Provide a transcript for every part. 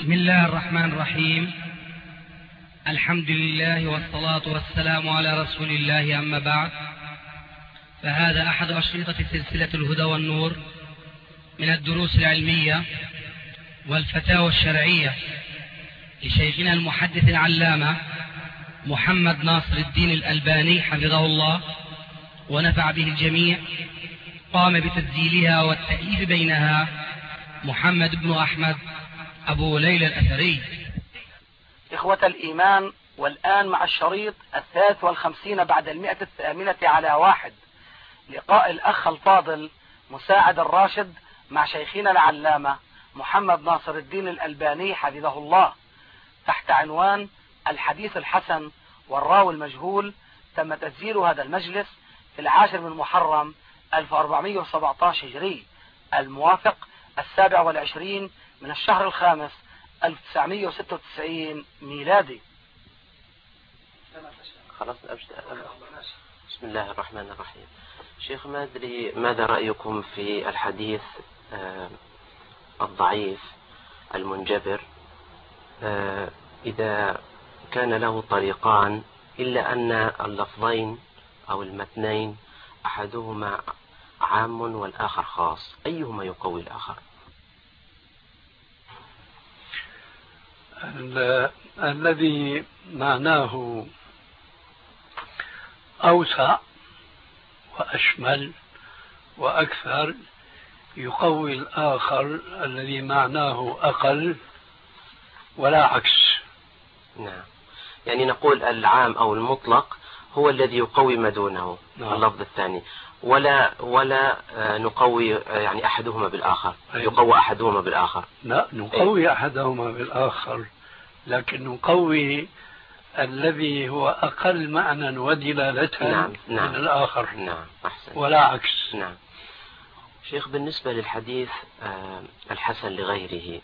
بسم الله الرحمن الرحيم. الحمد لله والصلاة والسلام على رسول الله، أما بعد، فهذا أحد أشرطة سلسلة الهدى والنور من الدروس العلمية والفتاوى الشرعية لشيخنا المحدث العلامة محمد ناصر الدين الألباني حفظه الله ونفع به الجميع. قام بتسجيلها والتأليف بينها محمد بن أحمد أبو ليلى الأثري. إخوة الإيمان، والآن مع الشريط 53 بعد 108 لقاء الأخ الفاضل مساعد الراشد مع شيخنا العلامة محمد ناصر الدين الألباني حفظه الله تحت عنوان الحديث الحسن والراوي المجهول. تم تسجيل هذا المجلس في 10 من محرم 1417 هجري، الموافق 27 من الشهر الخامس 1996 ميلادي. خلاص بسم الله الرحمن الرحيم. شيخ، ما أدري ماذا رأيكم في الحديث الضعيف المنجبر إذا كان له طريقان إلا أن اللفظين أو المتنين أحدهما عام والآخر خاص، أيهما يقوي الآخر؟ الذي معناه أوسع وأشمل وأكثر يقوي الآخر الذي معناه أقل، ولا عكس. نعم، يعني نقول العام أو المطلق هو الذي يقوي ما دونه. نعم. اللفظ الثاني ولا نقوي يعني أحدهما بالآخر. يقوي أحدهما بالآخر. لا، نقوي أحدهما بالآخر، لكن نقوي الذي هو أقل معنى ودلالة. نعم. من الآخر. نعم، أحسن. ولا عكس. نعم. شيخ، بالنسبة للحديث الحسن لغيره،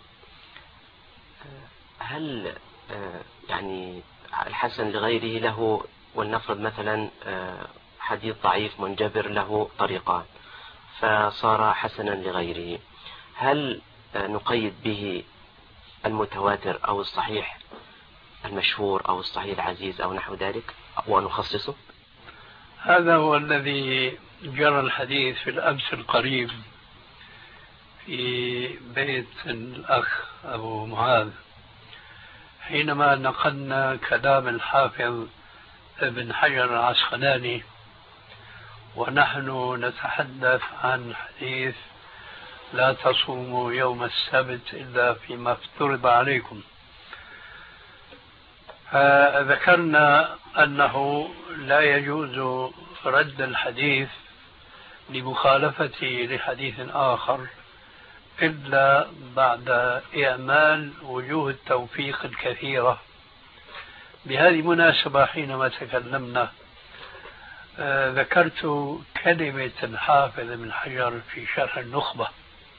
هل يعني الحسن لغيره له، ولنفرض مثلا حديث ضعيف منجبر له طريقان فصار حسنا لغيره، هل نقيد به المتواتر أو الصحيح المشهور أو الصحيح العزيز أو نحو ذلك، ونخصصه؟ هذا هو الذي جرى الحديث في الأمس القريب في بيت الأخ أبو معاذ، حينما نقلنا كلام الحافظ ابن حجر العسقلاني ونحن نتحدث عن حديث لا تصوموا يوم السبت إلا فيما افترض عليكم. ذكرنا أنه لا يجوز رد الحديث لمخالفته لحديث آخر إلا بعد إعمال وجوه التوفيق الكثيرة. بهذه المناسبة حينما تكلمنا ذكرت كلمة الحافظ ابن حجر في شرح النخبة،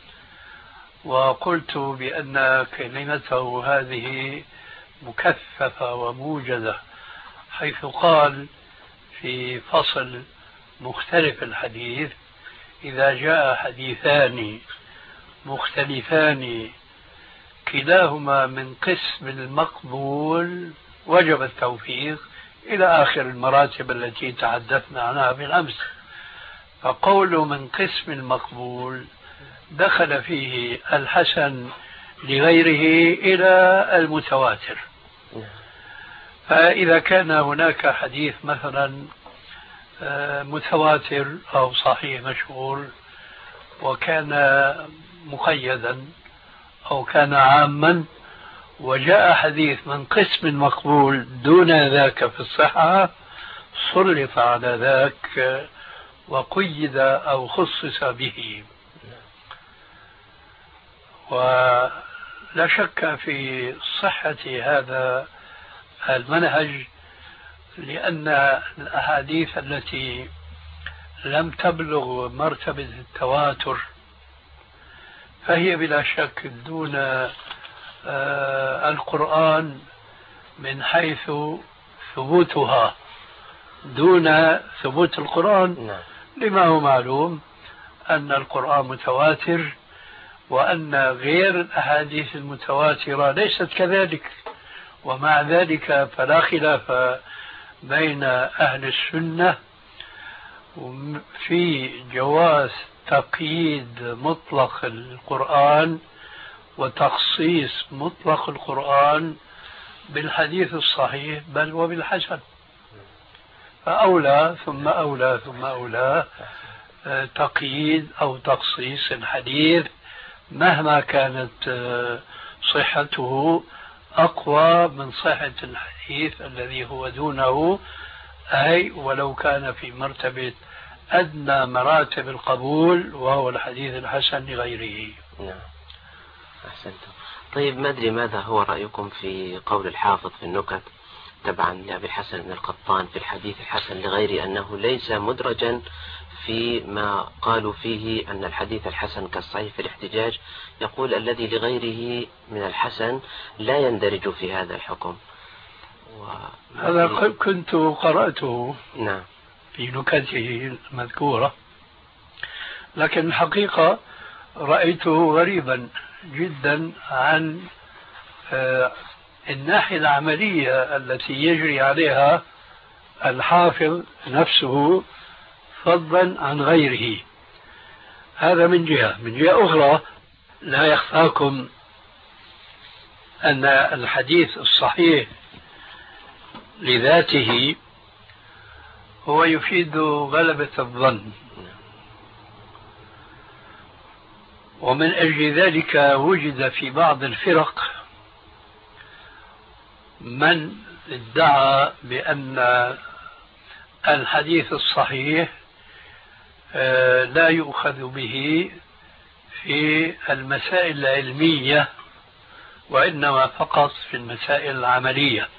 وقلت بأن كلمته هذه مكثفة وموجزة، حيث قال في فصل مختلف الحديث: إذا جاء حديثان مختلفان كلاهما من قسم المقبول وجب التوفيق، إلى آخر المراتب التي تحدثنا عنها بالأمس. فقول من قسم المقبول دخل فيه الحسن لغيره إلى المتواتر. فإذا كان هناك حديث مثلا متواتر أو صحيح مشهور وكان مقيدا أو كان عاما، وجاء حديث من قسم مقبول دون ذاك في الصحة، سلط على ذاك وقيد أو خصص به. ولا شك في صحة هذا المنهج، لأن الأحاديث التي لم تبلغ مرتبة التواتر فهي بلا شك دون القرآن من حيث ثبوتها، دون ثبوت القرآن. لما هو معلوم أن القرآن متواتر وأن غير الأحاديث المتواترة ليست كذلك. ومع ذلك فلا خلاف بين أهل السنة في جواز تقييد مطلق القرآن وتخصيص مطلق القرآن بالحديث الصحيح بل وبالحسن. فأولى ثم أولى ثم أولى تقييد أو تخصيص الحديث مهما كانت صحته أقوى من صحة الحديث الذي هو دونه، أي ولو كان في مرتبة أدنى مراتب القبول وهو الحديث الحسن لغيره. نعم أحسنتم. طيب ما أدري ماذا هو رأيكم في قول الحافظ في النكت تبعا لأبي الحسن بن القطان في الحديث الحسن لغيره أنه ليس مدرجا فيما قالوا فيه أن الحديث الحسن كالصحيح في الاحتجاج، يقول الذي لغيره من الحسن لا يندرج في هذا الحكم. هذا كنت قرأته نعم في نكته المذكورة، لكن الحقيقة رأيته غريبا جدا عن الناحية العملية التي يجري عليها الحافظ نفسه فضلا عن غيره. هذا من جهة. من جهة أخرى لا يخفاكم أن الحديث الصحيح لذاته هو يفيد غلبة الظن، ومن أجل ذلك وجد في بعض الفرق من ادعى بأن الحديث الصحيح لا يؤخذ به في المسائل العلمية وإنما فقط في المسائل العملية.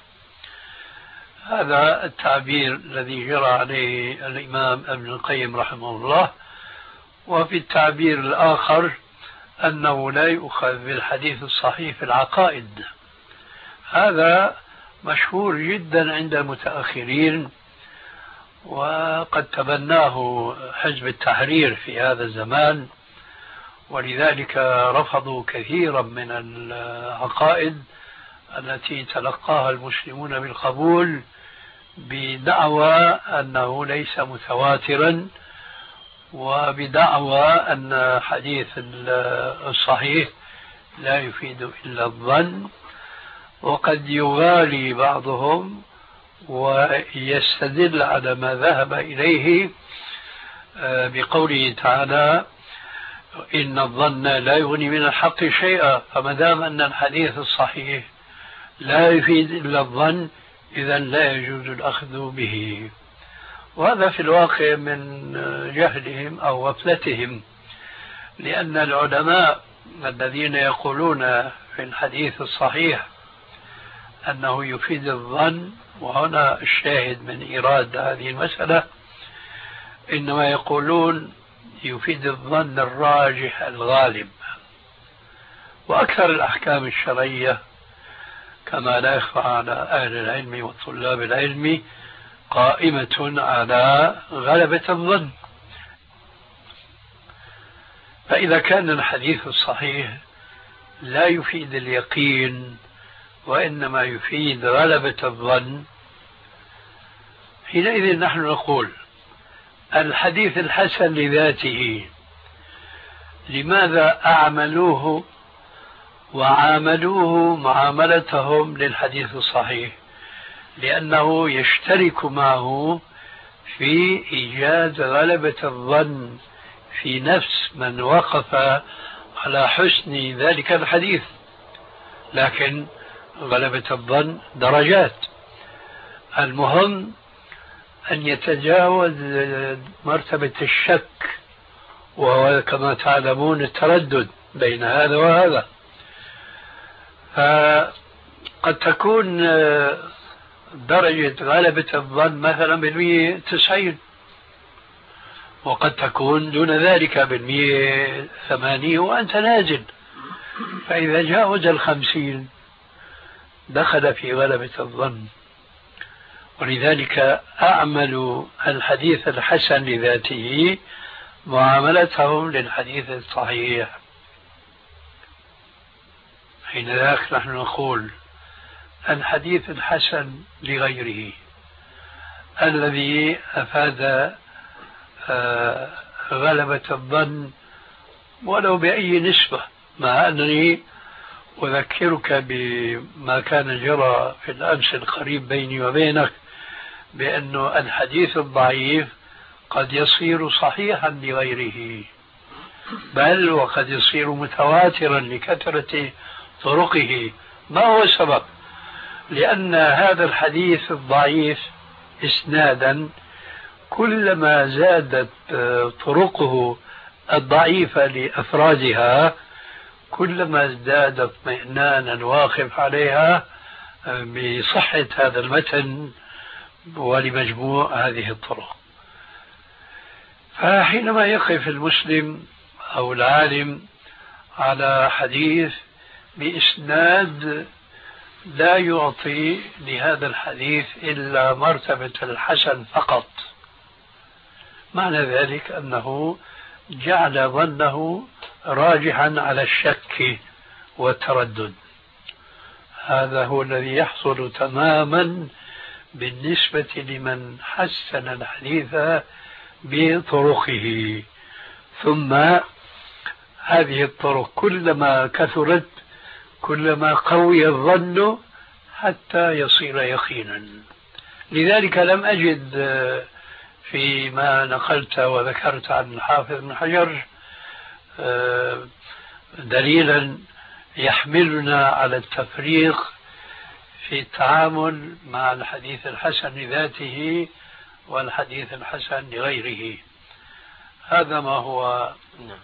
هذا التعبير الذي جرى عليه الإمام ابن القيم رحمه الله. وفي التعبير الآخر أنه لا يؤخذ بالحديث الصحيح في العقائد. هذا مشهور جدا عند المتأخرين، وقد تبناه حزب التحرير في هذا الزمان، ولذلك رفضوا كثيرا من العقائد التي تلقاها المسلمون بالقبول بدعوى أنه ليس متواترا، وبدعوى أن حديث الصحيح لا يفيد إلا الظن. وقد يغالي بعضهم ويستدل على ما ذهب إليه بقوله تعالى إن الظن لا يغني من الحق شيئا، فما دام أن الحديث الصحيح لا يفيد إلا الظن إذا لا يجوز الأخذ به. وهذا في الواقع من جهلهم أو غفلتهم، لأن العلماء الذين يقولون في الحديث الصحيح أنه يفيد الظن، وهنا الشاهد من إيراد هذه المسألة، إنما يقولون يفيد الظن الراجح الغالب. وأكثر الأحكام الشرعية كما لا يخفى على أهل العلم وطلاب العلم قائمة على غلبة الظن. فإذا كان الحديث الصحيح لا يفيد اليقين وإنما يفيد غلبة الظن، حينئذ نحن نقول الحديث الحسن لذاته لماذا أعملوه وعاملوه معاملتهم للحديث الصحيح؟ لأنه يشترك معه في إيجاد غلبة الظن في نفس من وقف على حسن ذلك الحديث. لكن غلبة الظن درجات، المهم أن يتجاوز مرتبة الشك، وهو كما تعلمون التردد بين هذا وهذا. فقد تكون درجة غلبة الظن مثلا 90، وقد تكون دون ذلك 80 وأنت نازل. فإذا جاوز 50 دخل في غلبة الظن. ولذلك أعمل الحديث الحسن لذاته معاملتهم للحديث الصحيح. حينذاك نحن نقول الحديث الحسن لغيره الذي أفاد غلبة الظن ولو بأي نسبة، مع أنني أذكرك بما كان جرى في الأمس القريب بيني وبينك بأن الحديث الضعيف قد يصير صحيحا لغيره، بل وقد يصير متواترا لكثرة طرقه. ما هو السبب؟ لأن هذا الحديث الضعيف إسنادا كلما زادت طرقه الضعيفة لأفرادها كلما ازداد اطمئنانا واقف عليها بصحة هذا المتن ولمجموع هذه الطرق. فحينما يقف المسلم أو العالم على حديث بإسناد لا يعطي لهذا الحديث إلا مرتبة الحسن فقط، معنى ذلك أنه جعل ظنه راجحا على الشك والتردد. هذا هو الذي يحصل تماما بالنسبة لمن حسن الحديث بطرقه. ثم هذه الطرق كلما كثرت كلما قوي الظن حتى يصير يقينا. لذلك لم أجد فيما نقلت وذكرت عن الحافظ بن حجر دليلا يحملنا على التفريق في التعامل مع الحديث الحسن لذاته والحديث الحسن لغيره. هذا ما هو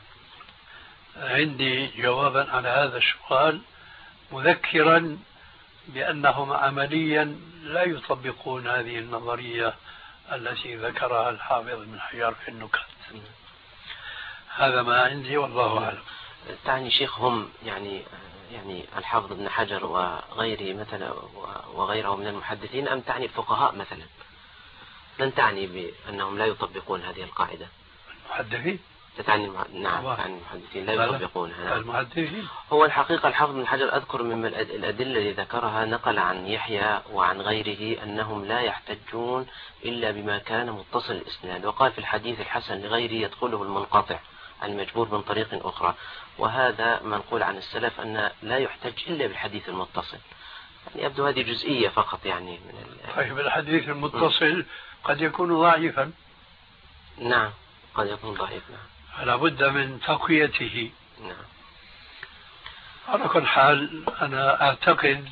عندي جوابا على هذا السؤال، مذكرا بأنهم عمليا لا يطبقون هذه النظرية التي ذكرها الحافظ بن حجر في النكت. هذا ما عندي والله أعلم. تعني شيخ هم يعني الحافظ بن حجر وغيره مثلا وغيره من المحدثين، أم تعني الفقهاء مثلا؟ لن تعني بأنهم لا يطبقون هذه القاعدة؟ المحدثين تعني نعم تعني المحدثين لا يطبقونها. المحدثين هو الحقيقة الحافظ بن حجر أذكر من الأدلة اللي ذكرها نقل عن يحيى وعن غيره أنهم لا يحتجون إلا بما كان متصل الإسناد، وقال في الحديث الحسن لغيره يدخله المنقطع المجبور من طريق أخرى، وهذا منقول عن السلف أن لا يحتج إلا بالحديث المتصل. يعني يبدو هذه جزئية فقط يعني من طيب الحديث المتصل قد يكون ضعيفا. نعم قد يكون ضعيف. نعم فلا بد من تقويته. نعم. على كل حال أنا أعتقد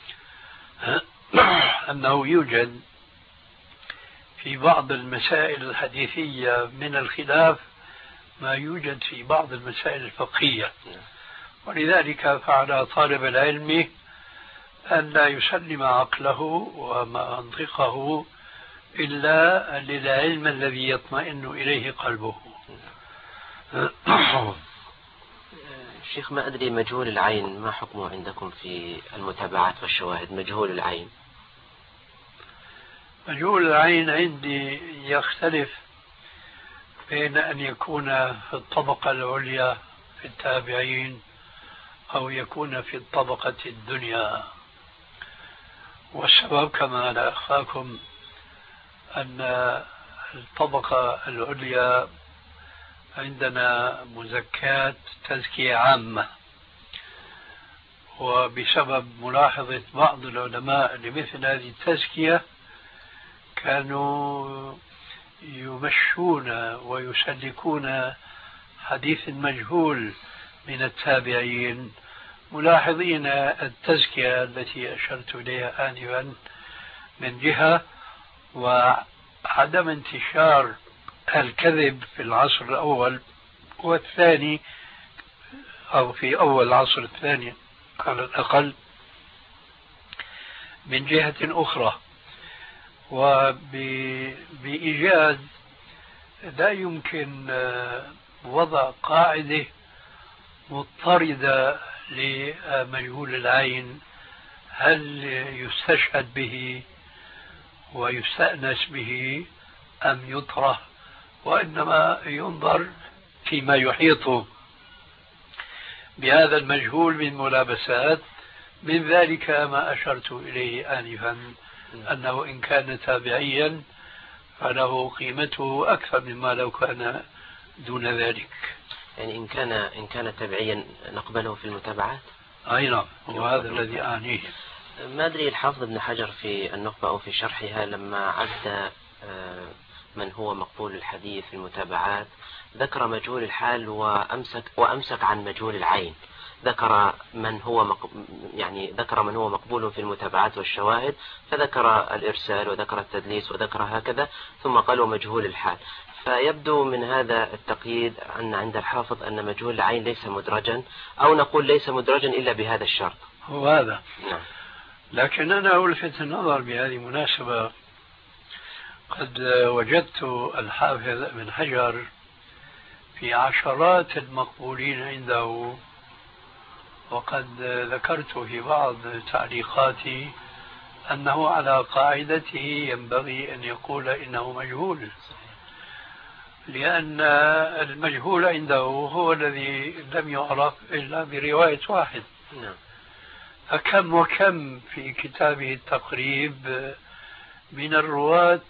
أنه يوجد في بعض المسائل الحديثية من الخلاف ما يوجد في بعض المسائل الفقهية، ولذلك فعلى طالب العلم أن لا يسلم عقله ومنطقه إلا للعلم الذي يطمئن إليه قلبه. شيخ ما أدري مجهول العين ما حكمه عندكم في المتابعات والشواهد؟ مجهول العين. مجهول العين عندي يختلف بين أن يكون في الطبقة العليا في التابعين أو يكون في الطبقة الدنيا، والسبب كما لا أخفاكم أن الطبقة العليا عندنا مزكاة تزكية عامة، وبسبب ملاحظة بعض العلماء لمثل هذه التزكية كانوا يمشون ويسلكون حديث مجهول من التابعين، ملاحظين التزكية التي أشرت إليها آنفا من جهة، وعدم انتشار الكذب في العصر الأول والثاني أو في أول العصر الثاني على الأقل من جهة أخرى. وبإيجاز لا يمكن وضع قاعدة مضطردة لمجهول العين هل يستشهد به ويستأنس به أم يطرح، وإنما ينظر فيما يحيطه بهذا المجهول من ملابسات، من ذلك ما أشرت إليه آنفا، أنه إن كان تابعيا فله قيمته أكثر مما لو كان دون ذلك. يعني إن كان تابعيا نقبله في المتابعات؟ أي نعم، وهذا الذي أعنيه. ما أدري الحافظ ابن حجر في النخبة أو في شرحها لما عد من هو مقبول الحديث في المتابعات ذكر مجهول الحال وأمسك عن مجهول العين. ذكر من هو مقبول في المتابعات والشواهد، فذكر الإرسال وذكر التدليس وذكر هكذا، ثم قال ومجهول الحال. فيبدو من هذا التقييد أن عند الحافظ أن مجهول العين ليس مدرجا، أو نقول ليس مدرجا إلا بهذا الشرط. هو هذا. نعم. لكن أنا ألفت النظر بهذه المناسبة، قد وجدت الحافظ ابن حجر في عشرات المقبولين عنده، وقد ذكرت في بعض تعليقاتي أنه على قاعدته ينبغي أن يقول إنه مجهول، لأن المجهول عنده هو الذي لم يعرف إلا برواية واحد. فكم وكم في كتابه التقريب من الرواة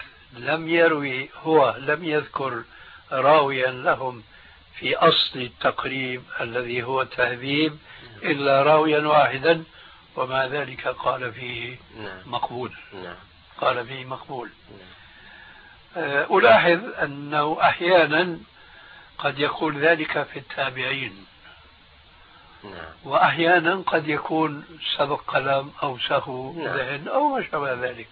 لم يذكر راويا لهم في أصل التقريب الذي هو تهذيب إلا راويا واحدا، ومع ذلك قال فيه مقبول. قال فيه مقبول. ألاحظ أنه أحيانا قد يقول ذلك في التابعين، وأحيانا قد يكون سبق كلام أو سهو ذهن أو ما شابه ذلك.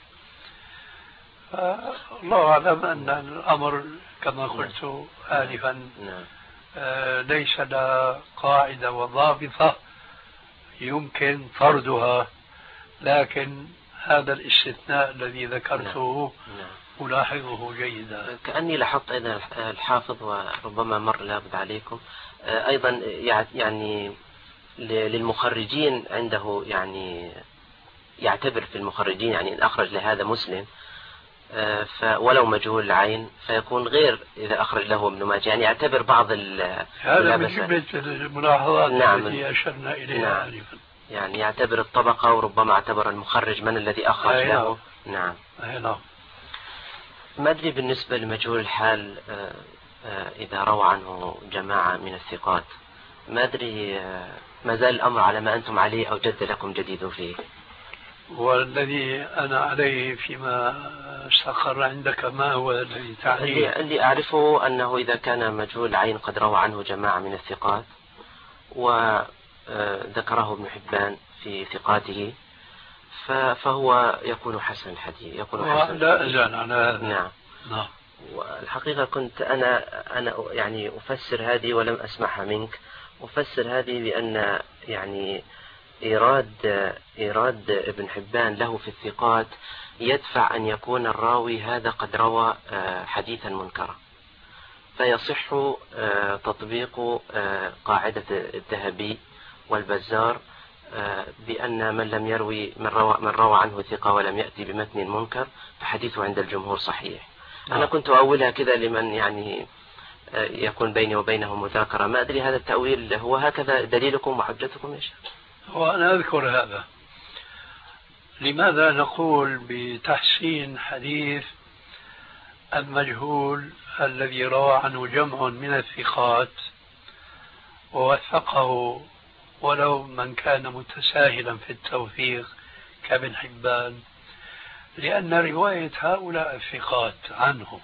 الله أعلم أن الأمر كما قلت آنفا ليس له قاعدة وضابطة يمكن طردها، لكن هذا الاستثناء الذي ذكرته ألاحظه جيدا. كأني لاحظت أيضا الحافظ، وربما مر لابد عليكم أيضا، يعني للمخرجين عنده، يعني يعتبر في المخرجين يعني إن أخرج لهذا مسلم ولو مجهول العين فيكون غير إذا أخرج له ابن ماجه، يعني يعتبر بعض هذا من جملة الملاحظات التي أشرنا إليها. يعني يعتبر الطبقة، وربما اعتبر المخرج من الذي أخرج له. نعم. ما أدري بالنسبة لمجهول الحال إذا روى عنه جماعة من الثقات، ما أدري ما زال الأمر على ما أنتم عليه أو جد لكم جديد فيه؟ والذي أنا عليه فيما استقر عندك ما هو الذي تعنيه؟ اللي أعرفه أنه إذا كان مجهول العين قد روى عنه جماعة من الثقات وذكره ابن حبان في ثقاته فهو يكون حسن الحديث، يكون حسن. لا أزال على هذا. نعم. والحقيقة كنت أنا يعني أفسر هذه ولم أسمعها منك. أفسر هذه بأن يعني إيراد ابن حبان له في الثقات يدفع أن يكون الراوي هذا قد روى حديثا منكرا، فيصح تطبيق قاعدة الذهبي والبزار بأن من لم يروي من روى عنه ثقة ولم يأتي بمتن منكر فحديثه عند الجمهور صحيح. أنا كنت أولها كذا لمن يعني يكون بيني وبينه مذاكرة. ما أدري هذا التأويل هو هكذا دليلكم وحجتكم يا شيخ؟ وأنا أذكر هذا. لماذا نقول بتحسين حديث المجهول الذي روى عنه جمع من الثقات ووثقه ولو من كان متساهلا في التوثيق كابن حبان؟ لأن رواية هؤلاء الثقات عنه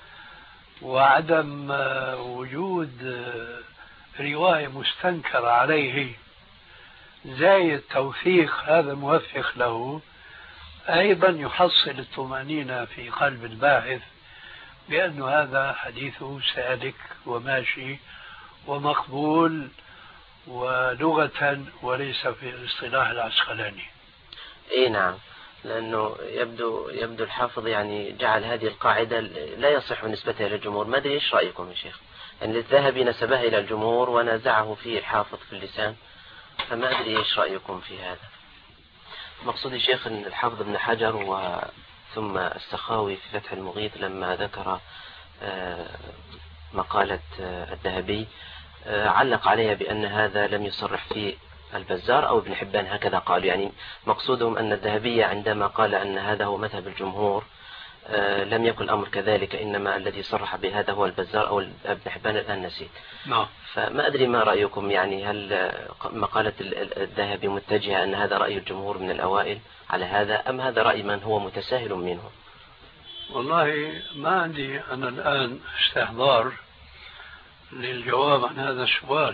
وعدم وجود رواية مستنكرة عليه زائد توثيق هذا الموثق له أيضا يحصل الطمأنينة في قلب الباحث بأن هذا حديثه سالك وماشي ومقبول ولغة وليس في الاصطلاح العسقلاني. اي نعم، لأنه يبدو الحافظ يعني جعل هذه القاعدة لا يصح نسبتها للجمهور. ما أدري إيش رأيكم يا شيخ؟ يعني الذهبي نسبها إلى الجمهور ونازعه فيه الحافظ في اللسان، فما أدري إيش رأيكم في هذا؟ مقصود يا شيخ أن الحافظ ابن حجر ثم السخاوي في فتح المغيث لما ذكر مقالة الذهبي علق عليها بأن هذا لم يصرح فيه البزار أو ابن حبان، هكذا قالوا. يعني مقصودهم أن الذهبية عندما قال أن هذا هو مذهب الجمهور لم يكن الأمر كذلك، إنما الذي صرح بهذا هو البزار أو ابن حبان، الآن نسيت. نعم. فما أدري ما رأيكم، يعني هل مقالة الذهبي متجهة أن هذا رأي الجمهور من الأوائل على هذا، أم هذا رأي من هو متساهل منهم؟ والله ما عندي أنا الآن استحضار للجواب عن هذا السؤال،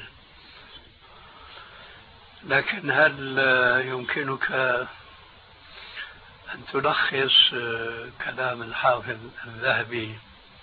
لكن هل يمكنك أن تلخص كلام الحافظ الذهبي؟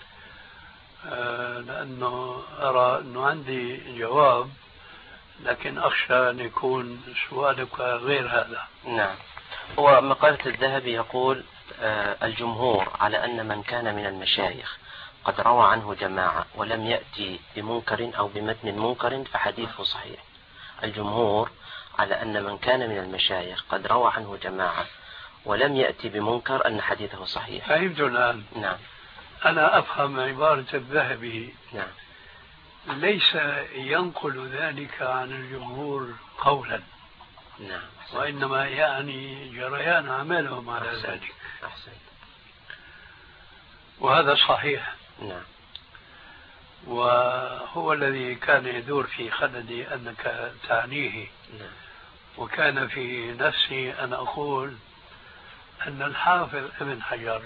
لأنه أرى أنه عندي جواب، لكن أخشى أن يكون سؤالك غير هذا. نعم. هو مقالة الذهبي يقول الجمهور على أن من كان من المشايخ قد روى عنه جماعة ولم يأتي بمنكر أو بمتن منكر فحديثه صحيح. الجمهور على أن من كان من المشايخ قد روى عنه جماعة ولم يأتي بمنكر أن حديثه صحيح. فهمت الآن. نعم. أنا أفهم عبارة الذهبي. نعم. ليس ينقل ذلك عن الجمهور قولا. نعم. وإنما يعني جريان عملهم على ذلك. أحسن. وهذا صحيح. نعم. وهو الذي كان يدور في خلدي أنك تعنيه. نعم. وكان في نفسي أن أقول أن الحافظ ابن حجر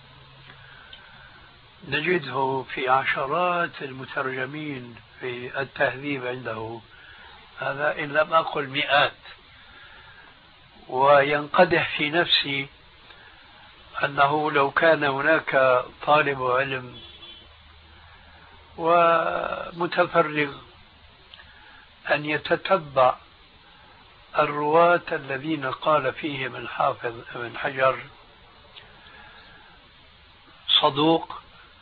نجده في عشرات المترجمين في التهذيب عنده، هذا إن لم أقل مئات، وينقدح في نفسي أنه لو كان هناك طالب علم ومتفرغ أن يتتبع الرواة الذين قال فيهم الحافظ ابن حجر صدوق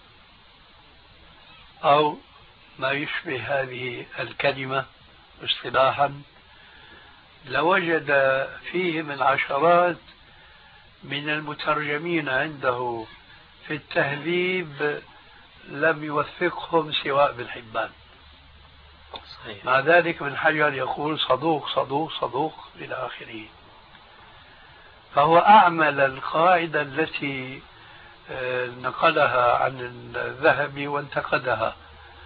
أو ما يشبه هذه الكلمة اصطلاحا، لوجد فيهم العشرات من المترجمين عنده في التهذيب لم يوثقهم سواء ابن حبان. صحيح. مع ذلك ابن حجر يقول صدوق صدوق صدوق إلى آخره. فهو أعمل القاعدة التي نقلها عن الذهبي وانتقدها،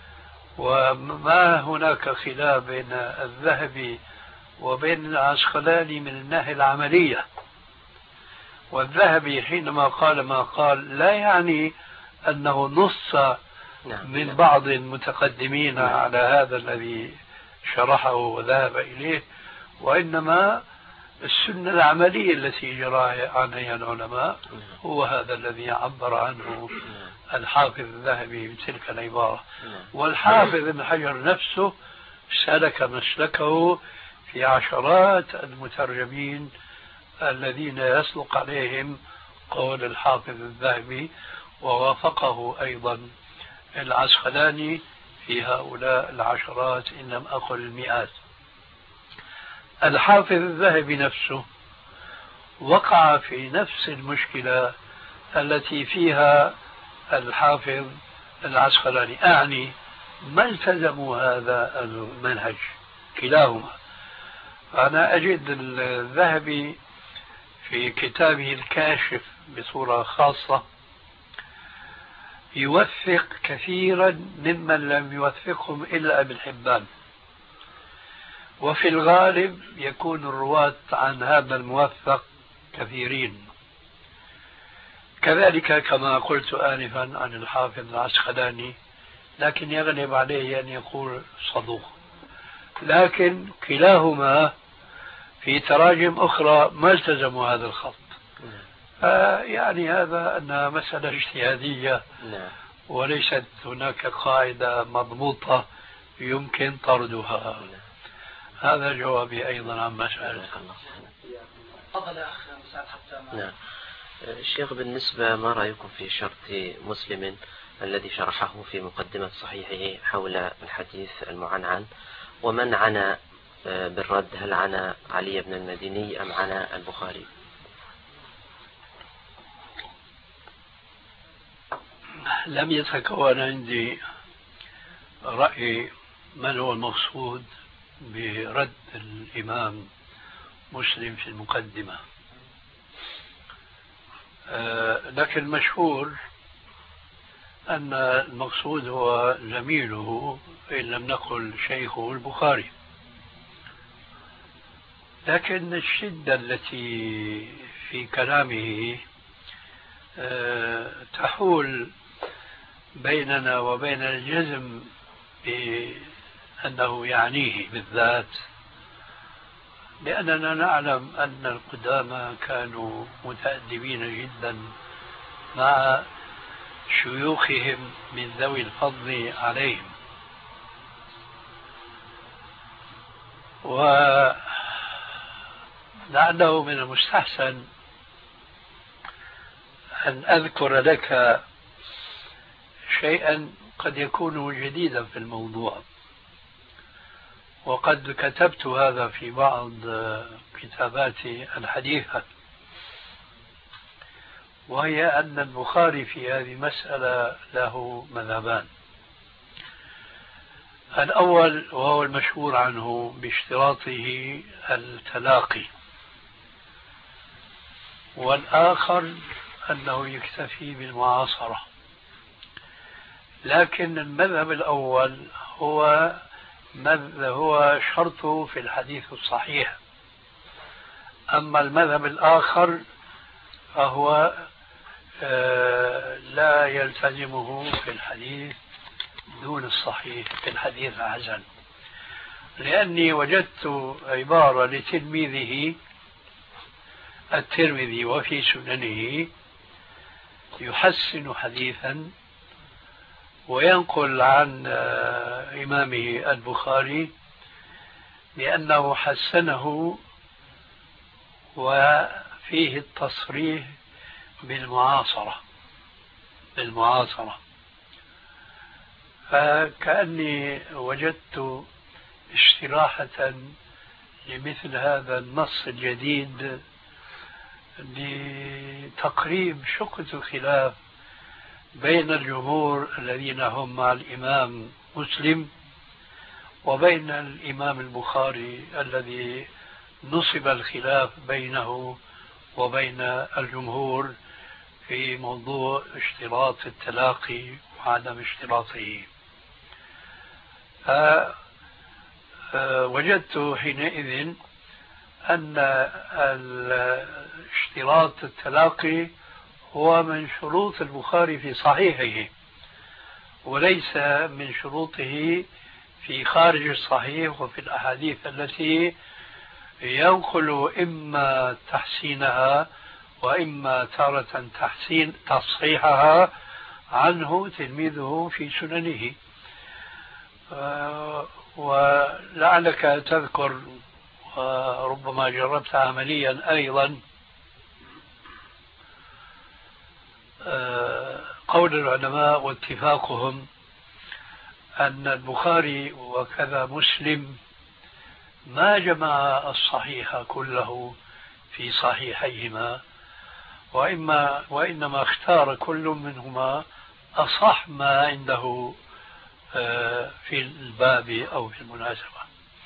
وما هناك خلاف بين الذهبي وبين العسقلاني من الناحية العملية. والذهبي حينما قال ما قال لا يعني أنه نص من بعض المتقدمين على هذا الذي شرحه وذهب إليه، وإنما السنة العملية التي جرى عنها العلماء هو هذا الذي عبر عنه الحافظ الذهبي بتلك العبارة. والحافظ ابن حجر نفسه سلك مسلكه في عشرات المترجمين الذين يسلق عليهم قول الحافظ الذهبي، ووافقه أيضا العسقلاني في هؤلاء العشرات إن لم أقل المئات. الحافظ الذهبي نفسه وقع في نفس المشكلة التي فيها الحافظ العسقلاني، أعني ما التزموا هذا المنهج كلاهما. أنا أجد الذهبي في كتابه الكاشف بصورة خاصة يوثق كثيرا ممن لم يوثقهم إلا ابن حبان، وفي الغالب يكون الرواة عن هذا الموثق كثيرين. كذلك كما قلت آنفا عن الحافظ العسقلاني، لكن يغلب عليه أن يقول صدوق. لكن كلاهما في تراجم أخرى ما التزموا هذا الخط. يعني هذا أنها مسألة اجتهادية وليست هناك قاعدة مضبوطة يمكن طردها. هذا جوابي أيضا عن مسألة. تفضل يا أخ مساعد حتى نعم. الشيخ، بالنسبة ما رأيكم في شرط مسلم الذي شرحه في مقدمة صحيحه حول الحديث المعنعن، ومن عنا بالرد هل عنا علي بن المديني أم عنا البخاري؟ لم يتكون عندي رأي من هو المقصود برد الإمام مسلم في المقدمة. لكن المشهور أن المقصود هو زميله إن لم نقل شيخه البخاري. لكن الشدة التي في كلامه تحول بيننا وبين الجزم بأنه يعنيه بالذات، لأننا نعلم أن القدامى كانوا متأدبين جدا مع شيوخهم من ذوي الفضل عليهم. ولعله من المستحسن أن أذكر لك شيئا قد يكون جديدا في الموضوع، وقد كتبت هذا في بعض كتاباتي الحديثة، وهي أن البخاري في هذه المسألة له مذهبان. الأول وهو المشهور عنه باشتراطه التلاقي، والآخر أنه يكتفي بالمعاصرة. لكن المذهب الأول هو شرطه في الحديث الصحيح، أما المذهب الآخر فهو لا يلتزمه في الحديث دون الصحيح في الحديث الحسن. لأني وجدت عبارة لتلميذه الترمذي وفي سننه يحسن حديثا وينقل عن إمامه البخاري بأنه حسنه وفيه التصريح بالمعاصرة. فكأني وجدت استراحة لمثل هذا النص الجديد لتقريب شقة الخلاف بين الجمهور الذين هم مع الإمام مسلم وبين الإمام البخاري الذي نصب الخلاف بينه وبين الجمهور في موضوع اشتراط التلاقي وعدم اشتراطه. وجدت حينئذ أن اشتراط التلاقي هو من شروط البخاري في صحيحه، وليس من شروطه في خارج الصحيح وفي الأحاديث التي ينقل إما تحسينها وإما تارة تصحيحها عنه تلميذه في سننه. ولعلك تذكر وربما جربت عمليا أيضا قول العلماء واتفاقهم أن البخاري وكذا مسلم ما جمع الصحيح كله في صحيحيهما، وإنما اختار كل منهما أصح ما عنده في الباب أو في المناسبة.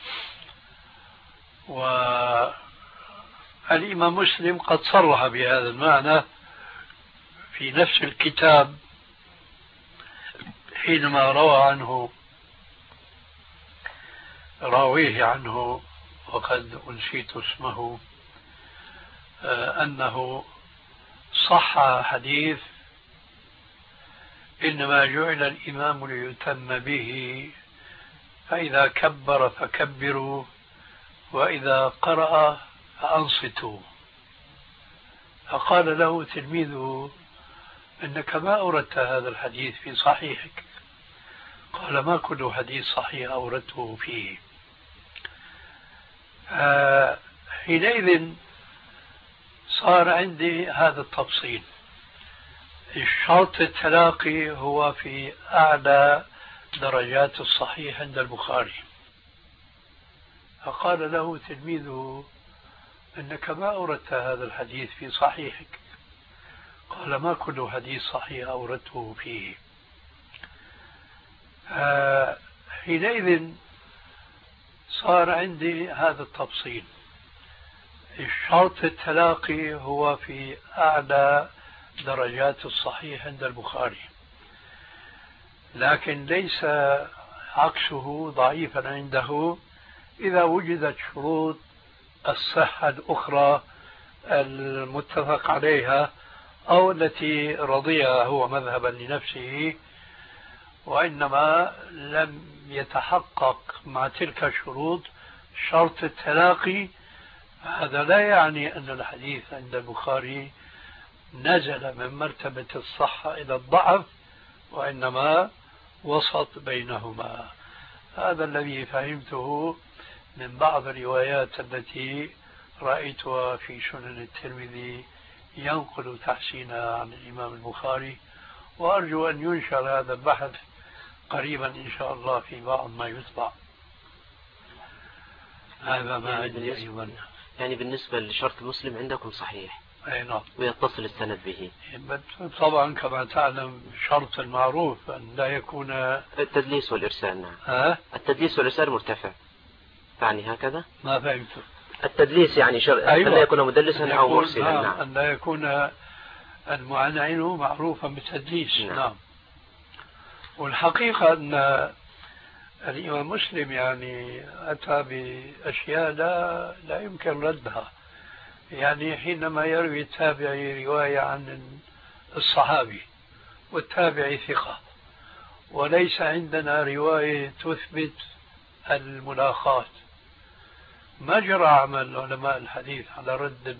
والإمام مسلم قد صرح بهذا المعنى في نفس الكتاب حينما راويه عنه وقد أنسيت اسمه أنه صح حديث إنما جعل الإمام ليتم به فإذا كبر فكبروا وإذا قرأ فأنصتوا. فقال له تلميذه إنك ما أوردت هذا الحديث في صحيحك. قال ما كل حديث صحيح أوردته فيه. حينئذ صار عندي هذا التفصيل. الشرط التلاقي هو في أعلى درجات الصحيح عند البخاري. فقال له تلميذه إنك ما أوردت هذا الحديث في صحيحك. قال ما كل حديث صحيح أوردته فيه. حينئذ صار عندي هذا التفصيل. الشرط التلاقي هو في أعلى درجات الصحيح عند البخاري، لكن ليس عكسه ضعيفا عنده إذا وجدت شروط الصحة الأخرى المتفق عليها أو التي رضيها هو مذهبا لنفسه، وإنما لم يتحقق مع تلك الشروط شرط التلاقي. هذا لا يعني أن الحديث عند البخاري نزل من مرتبة الصحة إلى الضعف، وإنما وسط بينهما. هذا الذي فهمته من بعض الروايات التي رأيتها في سنن الترمذي ينقل تحسينها عن الإمام البخاري، وأرجو أن ينشر هذا البحث قريبا إن شاء الله في بعض ما يطبع. هذا ما عندي أيضا. يعني بالنسبة لشرط مسلم عندكم صحيح، أي نعم، ويتصل السند به. طبعا كما تعلم شرط المعروف أن لا يكون التدليس والإرسال. نعم. التدليس والإرسال مرتفع، تعني هكذا؟ ما فهمت. التدليس يعني أيوة. أن لا يكون مدلسا أو مرسلا. نعم. أن لا يكون المعنعن معروفا بالتدليس. نعم. والحقيقة أن الإمام مسلم يعني أتى بأشياء لا يمكن ردها. يعني حينما يروي التابعي رواية عن الصحابي والتابعي ثقة، وليس عندنا رواية تثبت الملاقات، ما جرى عمل علماء الحديث على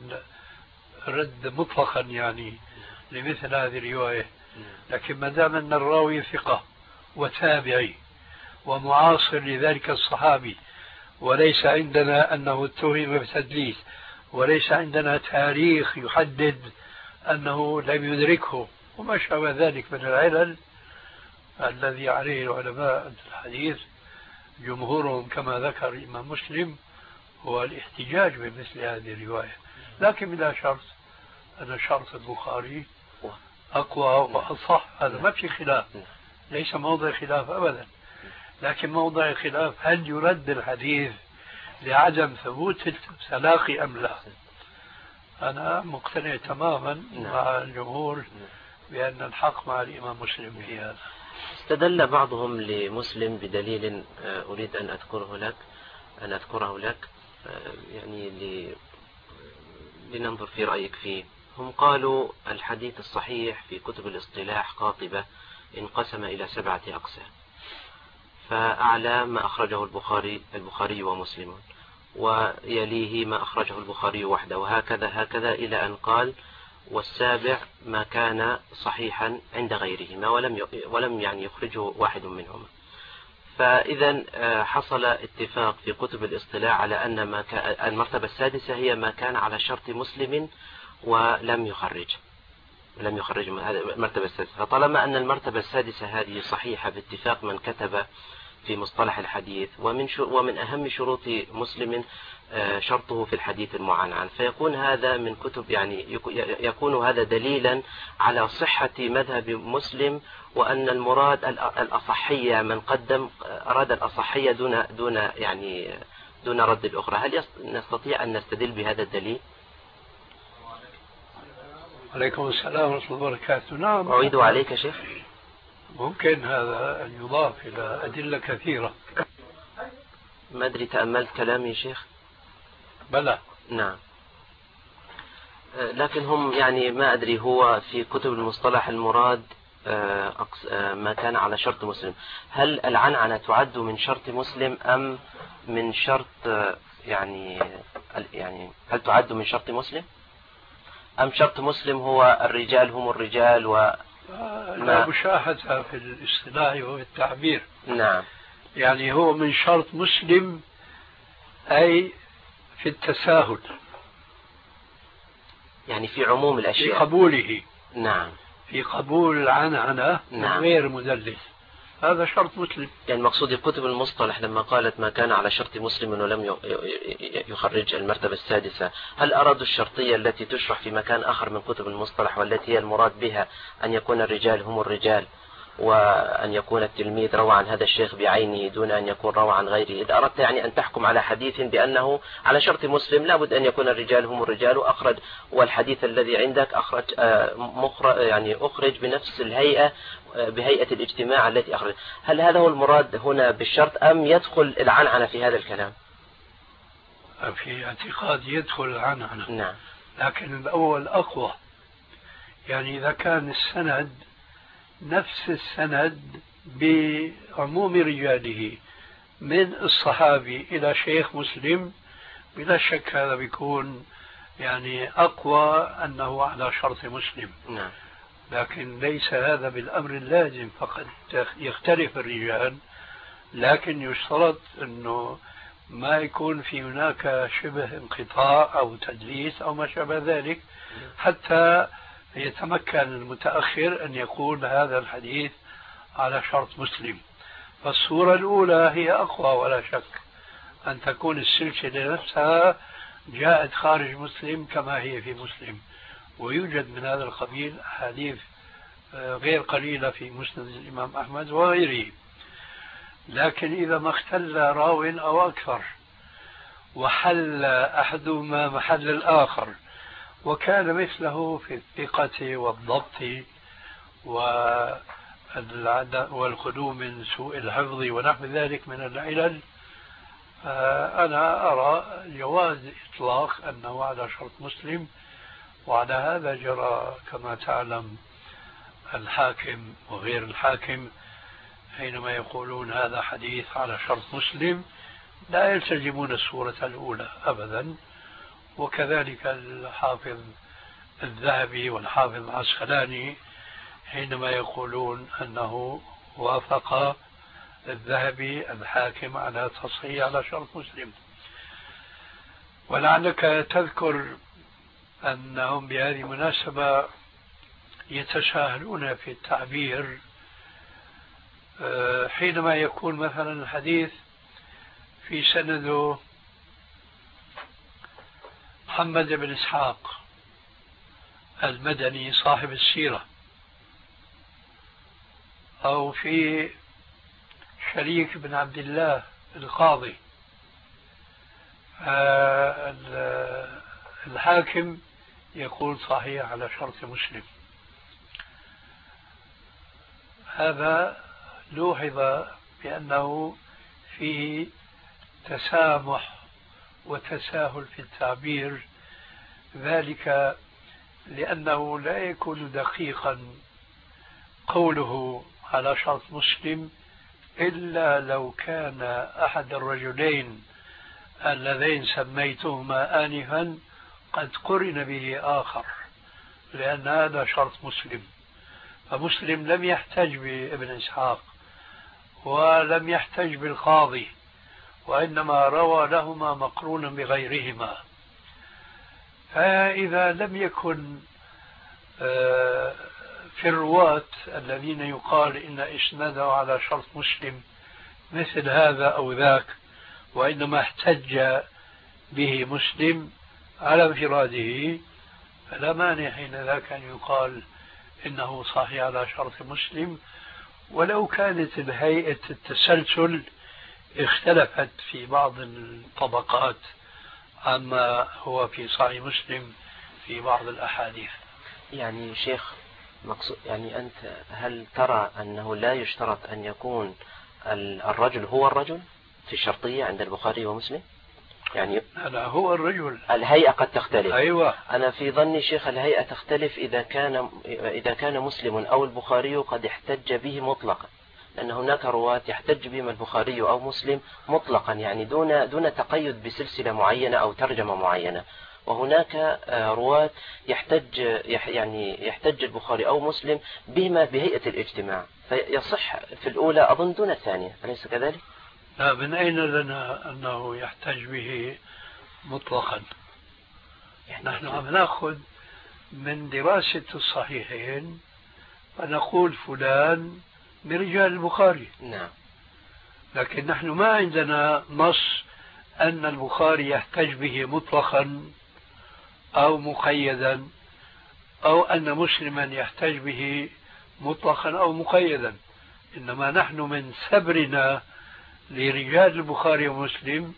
رد مطلقا يعني لمثل هذه الرواية. لكن ما دام أن الراوي ثقة وتابعي ومعاصر لذلك الصحابي، وليس عندنا أنه اتهم بتدليس، وليس عندنا تاريخ يحدد أنه لم يدركه وما شابه ذلك من العلل الذي عليه العلماء الحديث جمهورهم كما ذكر الإمام مسلم هو الاحتجاج بمثل هذه الرواية. لكن بلا شرط أن شرط البخاري أقوى وأصح، هذا ما في خلاف، ليس موضع خلاف أبدا. لكن موضع خلاف هل يرد الحديث لعدم ثبوت التلاقي أم لا. أنا مقتنع تماما مع الجمهور بأن الحق مع الإمام مسلم في هذا. استدل بعضهم لمسلم بدليل أريد أن أذكره لك يعني لننظر في رأيك فيه. هم قالوا الحديث الصحيح في كتب الاصطلاح قاطبة انقسم إلى 7 أقسام، فأعلى ما أخرجه البخاري ومسلم، ويليه ما أخرجه البخاري وحده، وهكذا إلى أن قال والسابع ما كان صحيحا عند غيرهما ولم يعني يخرجه واحد منهما. فإذا حصل اتفاق في كتب الاصطلاح على أن المرتبة السادسة هي ما كان على شرط مسلم ولم يخرج المرتبة السادسة. فطالما أن المرتبة السادسة هذه صحيحة باتفاق من كتب في مصطلح الحديث، ومن أهم شروط مسلم شرطه في الحديث المعنعن، فيكون هذا من كتب يعني يكون هذا دليلا على صحة مذهب مسلم، وأن المراد الأصحية، من قدم أراد الأصحية دون رد الأخرى. هل نستطيع أن نستدل بهذا الدليل؟ عليكم السلام ورحمة الله وبركاته. نعم، أعيد عليك شيخ. ممكن هذا أن يضاف إلى أدلة كثيرة. ما أدري تأملت كلامي شيخ؟ بلى. نعم. لكن هم يعني ما أدري، هو في كتب المصطلح المراد ما كان على شرط مسلم. هل العنعنة تعد من شرط مسلم أم من شرط يعني هل تعد من شرط مسلم أم شرط مسلم هو الرجال هم الرجال لا مشاهدة في الاصطلاح وفي التعبير. نعم. يعني هو من شرط مسلم أي في التساهل، يعني في عموم الأشياء، في قبوله. نعم. في قبول العنعنة. نعم. غير مدلس، هذا شرط مسلم. يعني المقصود كتب المصطلح لما قالت ما كان على شرط مسلم ولم يخرج المرتبة السادسة، هل أرادوا الشرطية التي تشرح في مكان آخر من كتب المصطلح والتي هي المراد بها أن يكون الرجال هم الرجال وأن يكون التلميذ روى عن هذا الشيخ بعينه دون أن يكون روى عن غيره. إذا أردت يعني أن تحكم على حديث بأنه على شرط مسلم لابد أن يكون الرجال هم الرجال أخرج، والحديث الذي عندك أخرج بنفس الهيئة، بهيئة الاجتماع التي أخرج. هل هذا هو المراد هنا بالشرط أم يدخل العنعنة في هذا الكلام؟ في اعتقاد يدخل العنعنة. نعم. لكن الأول أقوى. يعني إذا كان السند نفس السند بعموم رجاله من الصحابي إلى شيخ مسلم، بلا شك هذا بيكون يعني أقوى أنه على شرط مسلم. نعم. لكن ليس هذا بالأمر اللازم، فقد يختلف الرجال، لكن يشترط أنه ما يكون في هناك شبه انقطاع أو تدليس أو ما شابه ذلك، حتى يتمكن المتأخر أن يقول هذا الحديث على شرط مسلم. فالصورة الأولى هي أقوى ولا شك، أن تكون السلسلة نفسها جاءت خارج مسلم كما هي في مسلم، ويوجد من هذا القبيل أحاديث غير قليلة في مسند الإمام أحمد وغيره. لكن إذا ما اختل راو أو أكثر وحل أحدهما محل الآخر وكان مثله في الثقة والضبط والخلو من سوء الحفظ ونحو ذلك من العلل، أنا أرى جواز إطلاق أنه على شرط مسلم. وعلى هذا جرى كما تعلم الحاكم وغير الحاكم، حينما يقولون هذا حديث على شرط مسلم لا يلتزمون الصورة الأولى أبدا. وكذلك الحافظ الذهبي والحافظ العسقلاني حينما يقولون أنه وافق الذهبي الحاكم على تصحيح على شرط مسلم. ولعلك تذكر أنهم بهذه المناسبة يتساهلون في التعبير حينما يكون مثلا الحديث في سنده محمد بن إسحاق المدني صاحب السيرة، أو في شريك بن عبد الله القاضي، الحاكم يقول صحيح على شرط مسلم. هذا لوحظ بأنه فيه تسامح وتساهل في التعبير، ذلك لأنه لا يكون دقيقا قوله على شرط مسلم إلا لو كان أحد الرجلين اللذين سميتهما آنفا قد قرن به آخر، لأن هذا شرط مسلم. فمسلم لم يحتج بابن إسحاق ولم يحتج بالقاضي، وإنما روى لهما مقرونا بغيرهما. فإذا لم يكن في الرواة الذين يقال إن إسناده على شرط مسلم مثل هذا أو ذاك، وإنما احتج به مسلم على انفراده، فلا مانع حين ذاك أن يقال إنه صحيح على شرط مسلم، ولو كانت الهيئة التسلسل اختلفت في بعض الطبقات عما هو في صحيح مسلم في بعض الأحاديث. يعني شيخ مقصود، يعني أنت هل ترى أنه لا يشترط أن يكون الرجل هو الرجل في الشرطية عند البخاري ومسلم؟ يعني أنا هو الرجل، الهيئة قد تختلف. أيوة. أنا في ظني شيخ الهيئة تختلف إذا كان مسلم أو البخاري قد احتج به مطلقا، لأن هناك رواة يحتج بهم البخاري أو مسلم مطلقا، يعني دون تقيد بسلسلة معينة أو ترجمة معينة. وهناك رواة يحتج البخاري أو مسلم بهما بهيئة الاجتماع، فيصح في الأولى أظن دون الثانية، أليس كذلك؟ لا، من أين لنا أنه يحتج به مطلقا؟ يعني نحن عم نأخذ من دراسة الصحيحين فنقول فلان من رجال البخاري. نعم. لكن نحن ما عندنا نص أن البخاري يحتج به مطلقا أو مقيدا، أو أن مسلما يحتج به مطلقا أو مقيدا، إنما نحن من سبرنا لرجال البخاري ومسلم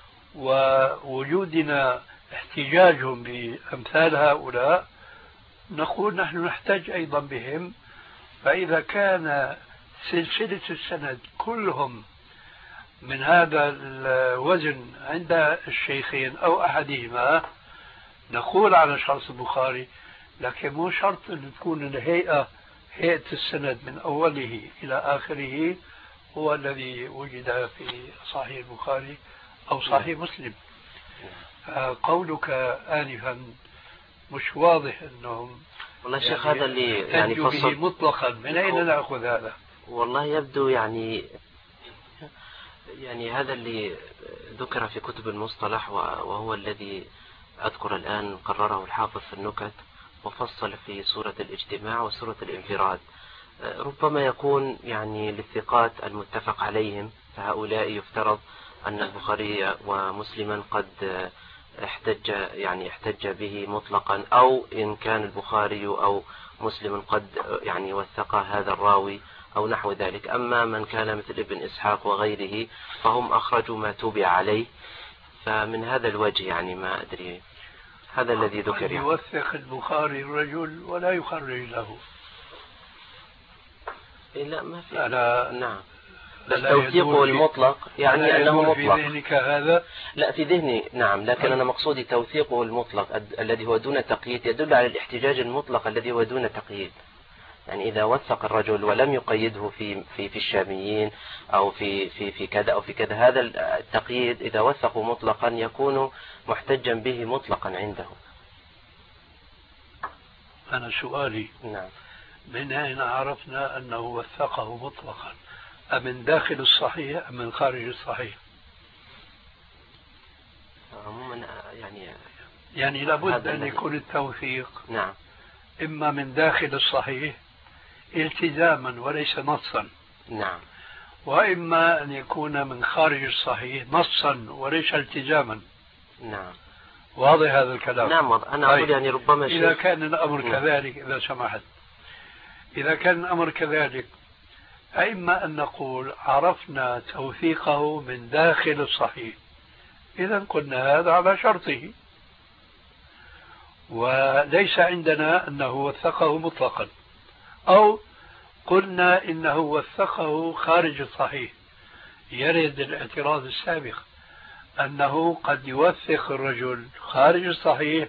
ووجودنا احتجاجهم بأمثال هؤلاء نقول نحن نحتج أيضا بهم. فإذا كان سلسلة السند كلهم من هذا الوزن عند الشيخين أو أحدهما نقول على شرط البخاري، لكن مو شرط أن تكون الهيئة هيئة السند من أوله إلى آخره هو الذي وجد في صحيح البخاري أو صحيح مسلم. قولك آنفا مش واضح أنهم والله شيخ هذا اللي يعني فصل مطلقا. من أين نأخذ هذا؟ والله يبدو يعني هذا اللي ذكر في كتب المصطلح، وهو الذي أذكر الآن قرره الحافظ في النكت وفصل في سورة الاجتماع وسورة الانفراد. ربما يكون يعني للثقات المتفق عليهم، فهؤلاء يفترض أن البخاري ومسلما قد احتج به مطلقا، أو إن كان البخاري أو مسلم قد يعني وثق هذا الراوي أو نحو ذلك. أما من كان مثل ابن إسحاق وغيره فهم أخرجوا ما توبع عليه، فمن هذا الوجه يعني ما أدري هذا الذي ذكر. يوثق البخاري الرجل ولا يخرج له. لا ما في. نعم. بس توثيقه المطلق يعني أنه مطلق. في ذهنك هذا؟ لا في ذهني نعم، لكن أنا مقصودي توثيقه المطلق الذي هو دون تقييد يدل على الاحتجاج المطلق الذي هو دون تقييد. يعني إذا وثق الرجل ولم يقيده في الشاميين أو في كذا أو في كذا، هذا التقييد إذا وثقوا مطلقا يكون محتجا به مطلقا عنده. أنا سؤالي نعم، من أين عرفنا أنه وثقه مطلقا؟ أمن داخل الصحيح أم من خارج الصحيح؟ عموما يعني لابد أن يكون التوثيق نعم إما من داخل الصحيح التزاما وليس نصا، نعم، وإما أن يكون من خارج الصحيح نصا وليس التزاما. نعم، واضح هذا الكلام؟ نعم، أنا أقول يعني ربما إذا كان الأمر كذلك، إذا سمحت، إذا كان الأمر كذلك، إما أن نقول عرفنا توثيقه من داخل الصحيح، إذا قلنا هذا على شرطه، وليس عندنا أنه وثقه مطلقا، أو قلنا إنه وثقه خارج الصحيح. يرد الاعتراض السابق أنه قد يوثق الرجل خارج الصحيح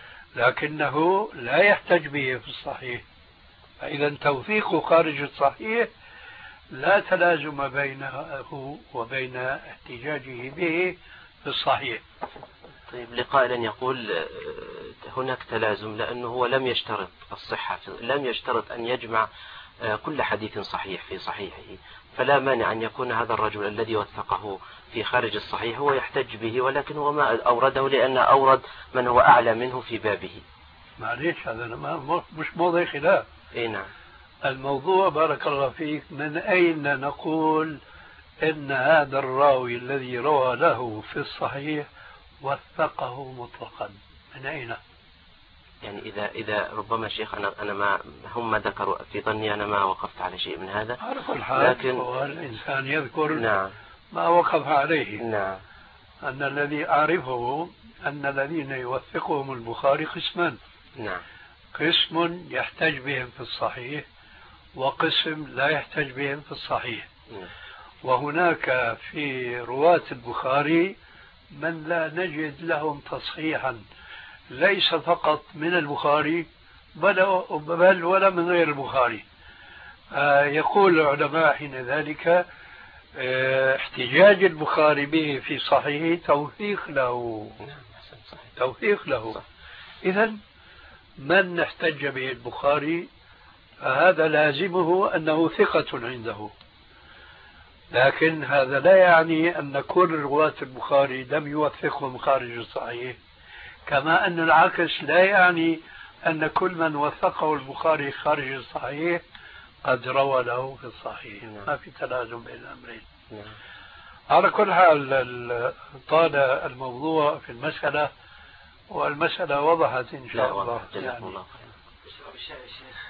لكنه لا يحتج به في الصحيح، فإذا توثيقه خارج الصحيح لا تلازم بينه وبين احتجاجه به في الصحيح. طيب لقائل يقول هناك تلازم، لأنه هو لم يشترط الصحة، لم يشترط أن يجمع كل حديث صحيح في صحيحه، فلا مانع أن يكون هذا الرجل الذي وثقه في خارج الصحيح هو يحتج به، ولكن هو ما أورده لأن أورد من هو أعلى منه في بابه. معليش هذا مش موضوع خلاف. إيه نعم. الموضوع بارك الله فيك من أين نقول إن هذا الراوي الذي روى له في الصحيح وثقه مطلقا؟ من أين؟ يعني إذا ربما شيخ أنا ما هم ذكروا في ظني، أنا ما وقفت على شيء من هذا. عرف الحال، لكن هو الإنسان يذكر نعم ما وقف عليه. نعم. أن الذي أعرفه أن الذين يوثقهم البخاري قسمان. نعم. قسم يحتج بهم في الصحيح، وقسم لا يحتج بهم في الصحيح. وهناك في رواة البخاري من لا نجد لهم تصحيحا، ليس فقط من البخاري بل ولا من غير البخاري. يقول العلماء حين ذلك احتجاج البخاري به في صحيحه توثيق له، توثيق له. إذن من احتج به البخاري هذا لازمه أنه ثقة عنده، لكن هذا لا يعني أن كل رواة البخاري لم يوثقهم خارج الصحيح، كما أن العكس لا يعني أن كل من وثقه البخاري خارج الصحيح قد روى له في الصحيح. ما في تلازم بين الأمرين. على كل حال طال الموضوع في المسألة، والمسألة وضحت إن شاء الله. الله.